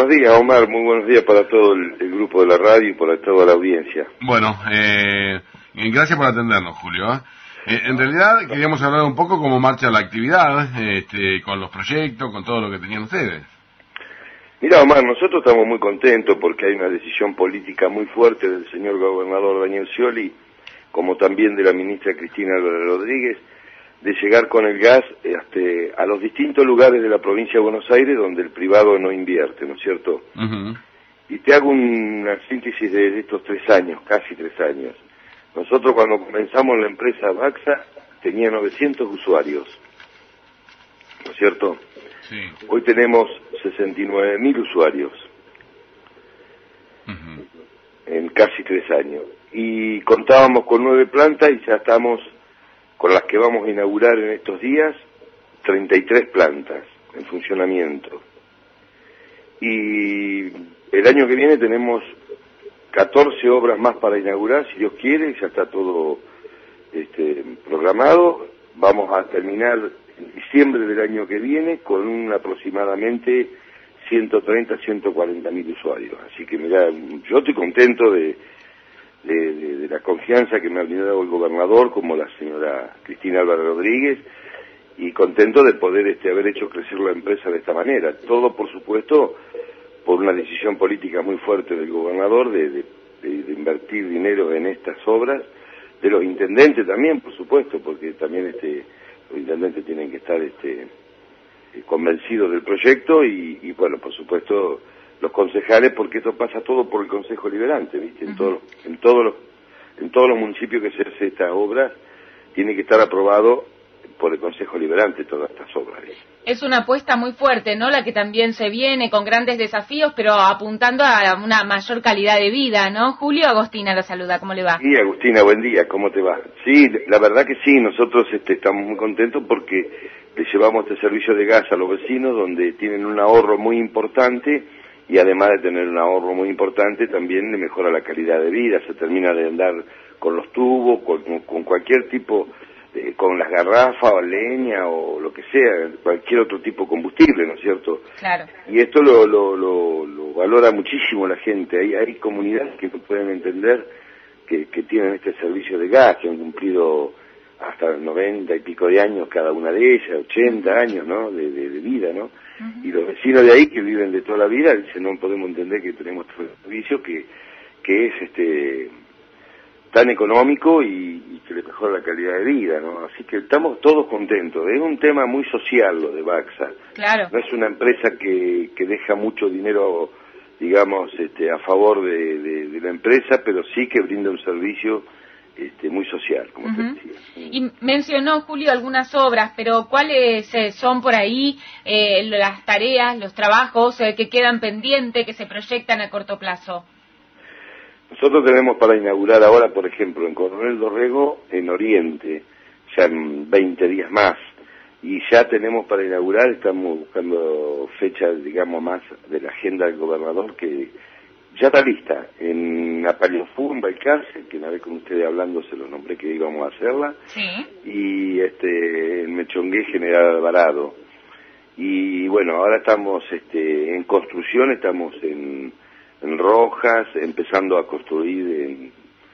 buenos días, Omar, muy buenos días para todo el grupo de la radio y para toda la audiencia. Bueno, gracias por atendernos, Julio. En realidad queríamos hablar un poco cómo marcha la actividad, con los proyectos, con todo lo que tenían ustedes. Mira, Omar, nosotros estamos muy contentos porque hay una decisión política muy fuerte del señor gobernador Daniel Scioli, como también de la ministra Cristina Álvarez Rodríguez, de llegar con el gas a los distintos lugares de la provincia de Buenos Aires donde el privado no invierte, ¿no es cierto? Uh-huh. Y te hago una síntesis de estos 3 años, casi 3 años. Nosotros cuando comenzamos la empresa Baxa tenía 900 usuarios, ¿no es cierto? Sí. Hoy tenemos 69.000 usuarios, Uh-huh. en casi 3 años. Y contábamos con 9 plantas y ya estamos con las que vamos a inaugurar en estos días, 33 plantas en funcionamiento. Y el año que viene tenemos 14 obras más para inaugurar, si Dios quiere, ya está todo programado. Vamos a terminar en diciembre del año que viene con aproximadamente 130, 140.000 usuarios. Así que mira, yo estoy contento de la confianza que me ha brindado el gobernador, como la señora Cristina Álvarez Rodríguez, y contento de poder haber hecho crecer la empresa de esta manera. Todo, por supuesto, por una decisión política muy fuerte del gobernador de invertir dinero en estas obras, de los intendentes también, por supuesto, porque también los intendentes tienen que estar convencidos del proyecto y bueno, por supuesto, los concejales, porque esto pasa todo por el Consejo Liberante, ¿viste? Uh-huh. En todos los municipios que se hace esta obra, tiene que estar aprobado por el Consejo Liberante todas estas obras. Es una apuesta muy fuerte, ¿no? La que también se viene con grandes desafíos, pero apuntando a una mayor calidad de vida, ¿no? Julio, Agostina la saluda, ¿cómo le va? Sí, Agustina, buen día, ¿cómo te va? Sí, la verdad que sí, nosotros estamos muy contentos porque le llevamos este servicio de gas a los vecinos, donde tienen un ahorro muy importante, y además de tener un ahorro muy importante, también le mejora la calidad de vida, se termina de andar con los tubos, con cualquier tipo, con las garrafas o leña o lo que sea, cualquier otro tipo de combustible, ¿no es cierto? Claro. Y esto lo valora muchísimo la gente. Hay comunidades que no pueden entender que tienen este servicio de gas, que han cumplido hasta 90 y pico de años cada una de ellas, 80 años, ¿no? de vida, ¿no? Uh-huh. Y los vecinos de ahí que viven de toda la vida dicen, no podemos entender que tenemos este servicio que es tan económico y que le mejora la calidad de vida, ¿no? Así que estamos todos contentos. Es un tema muy social lo de Baxa. Claro. No es una empresa que deja mucho dinero, digamos, a favor de la empresa, pero sí que brinda un servicio muy social, como Uh-huh. te decía. Y mencionó, Julio, algunas obras, pero ¿cuáles son por ahí las tareas, los trabajos que quedan pendientes, que se proyectan a corto plazo? Nosotros tenemos para inaugurar ahora, por ejemplo, en Coronel Dorrego, en Oriente, ya en 20 días más. Y ya tenemos para inaugurar, estamos buscando fechas, digamos, más de la agenda del gobernador, que ya está lista. En Apariofú, en Balcarce, que una vez con ustedes hablando se los nombré que íbamos a hacerla. Sí. Y en Mechongué, General Alvarado. Y bueno, ahora estamos en construcción, estamos en Rojas, empezando a construir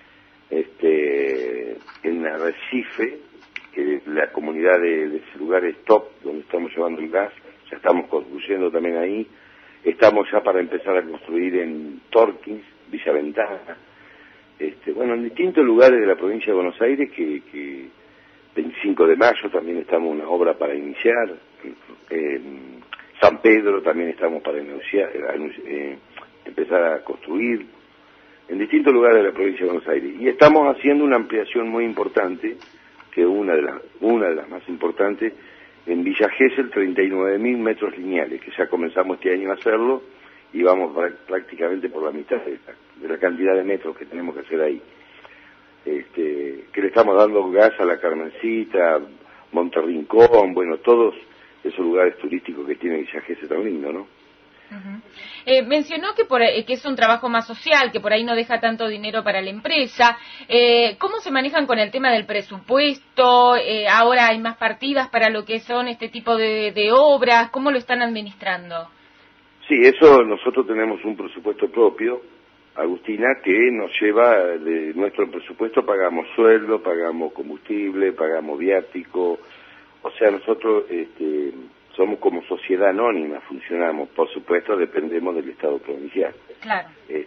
en Arrecife, que es la comunidad de ese lugar es top, donde estamos llevando el gas, ya estamos construyendo también ahí. Estamos ya para empezar a construir en Torquís, Villa Ventana, bueno, en distintos lugares de la provincia de Buenos Aires, que 25 de mayo también estamos en una obra para iniciar, en San Pedro también estamos para empezar a construir, en distintos lugares de la provincia de Buenos Aires. Y estamos haciendo una ampliación muy importante, que una de las más importantes, en Villa Gesell, 39.000 metros lineales, que ya comenzamos este año a hacerlo, y vamos prácticamente por la mitad de la cantidad de metros que tenemos que hacer ahí. Que le estamos dando gas a la Carmencita, Monterrincón, bueno, todos esos lugares turísticos que tiene Villa Gesell tan lindo, ¿no? Uh-huh. Mencionó que es un trabajo más social, que por ahí no deja tanto dinero para la empresa. ¿Cómo se manejan con el tema del presupuesto? Ahora hay más partidas para lo que son este tipo de obras. ¿Cómo lo están administrando? Sí, eso nosotros tenemos un presupuesto propio, Agustina, que nos lleva de nuestro presupuesto, pagamos sueldo, pagamos combustible, pagamos viático, o sea, nosotros somos como sociedad anónima, funcionamos, por supuesto dependemos del Estado provincial. Claro.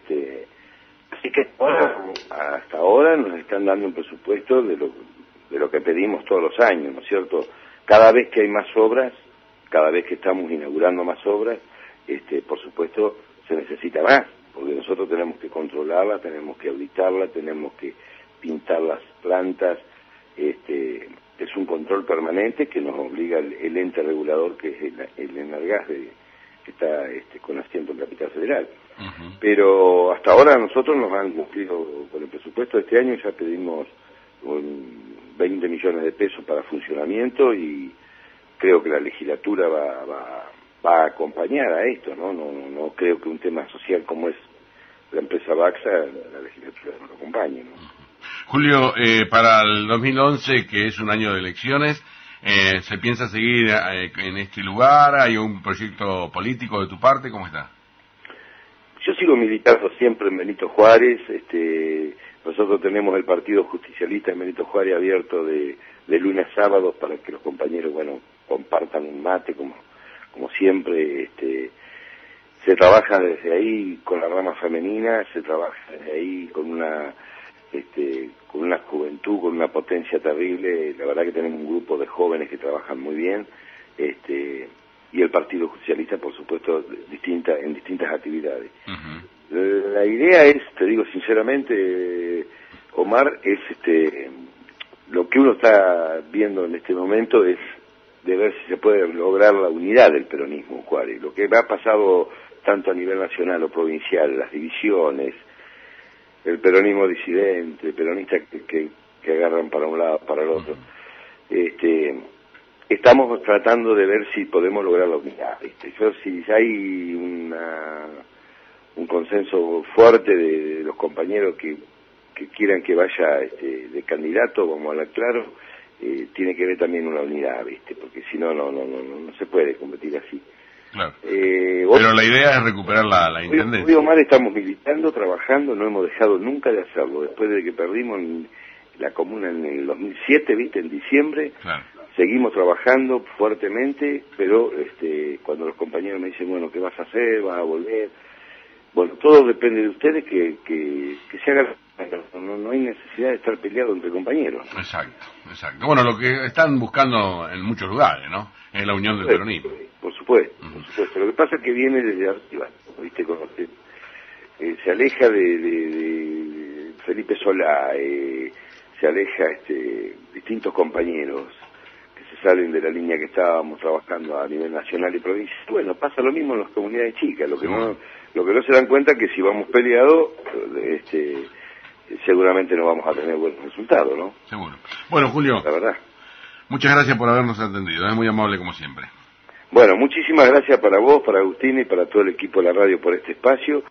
Así que hasta ahora nos están dando un presupuesto de lo que pedimos todos los años, ¿no es cierto? Cada vez que hay más obras, cada vez que estamos inaugurando más obras, por supuesto se necesita más, porque nosotros tenemos que controlarla, tenemos que auditarla, tenemos que pintar las plantas, es un control permanente que nos obliga el ente regulador, que es el Enargas, que está con asiento en Capital Federal. Uh-huh. Pero hasta ahora nosotros nos han cumplido con el presupuesto de este año, ya pedimos 20 millones de pesos para funcionamiento y creo que la legislatura va a acompañar a esto, ¿no? No creo que un tema social como es la empresa Baxa, la legislatura no lo acompañe, ¿no? Julio, para el 2011, que es un año de elecciones, ¿se piensa seguir en este lugar? ¿Hay un proyecto político de tu parte? ¿Cómo está? Yo sigo militando siempre en Benito Juárez. Nosotros tenemos el Partido Justicialista en Benito Juárez abierto de lunes a sábados para que los compañeros, compartan un mate como siempre. Se trabaja desde ahí con la rama femenina, se trabaja desde ahí con una juventud, con una potencia terrible. La verdad que tenemos un grupo de jóvenes que trabajan muy bien, y el Partido Justicialista, por supuesto, en distintas actividades. Uh-huh. La idea es, te digo sinceramente, Omar, es lo que uno está viendo en este momento es de ver si se puede lograr la unidad del peronismo en Juárez. Lo que ha pasado tanto a nivel nacional o provincial, las divisiones, el peronismo disidente, peronistas que agarran para un lado, para el otro. Estamos tratando de ver si podemos lograr la unidad. Si hay un consenso fuerte de los compañeros que quieran que vaya de candidato, vamos a hablar claro, tiene que haber también una unidad, porque si no se puede competir así. Claro. Pero la idea es recuperar la intendencia. Hoy, Omar, estamos militando, trabajando, no hemos dejado nunca de hacerlo. Después de que perdimos la comuna en el 2007, en diciembre, claro. Seguimos trabajando fuertemente, pero cuando los compañeros me dicen, bueno, ¿qué vas a hacer? ¿Vas a volver? Bueno, todo depende de ustedes que se hagan. No hay necesidad de estar peleado entre compañeros. Exacto. Bueno, lo que están buscando en muchos lugares, ¿no? Es la unión del peronismo. Por supuesto. Lo que pasa es que viene desde arriba, se aleja de Felipe Solá, se aleja distintos compañeros que se salen de la línea que estábamos trabajando a nivel nacional y provincial. Bueno, pasa lo mismo en las comunidades chicas, lo que no se dan cuenta es que si vamos peleados, seguramente no vamos a tener buenos resultados, ¿no? Seguro. Bueno, Julio, la verdad, muchas gracias por habernos atendido, es muy amable como siempre. Bueno, muchísimas gracias para vos, para Agustín y para todo el equipo de la radio por este espacio.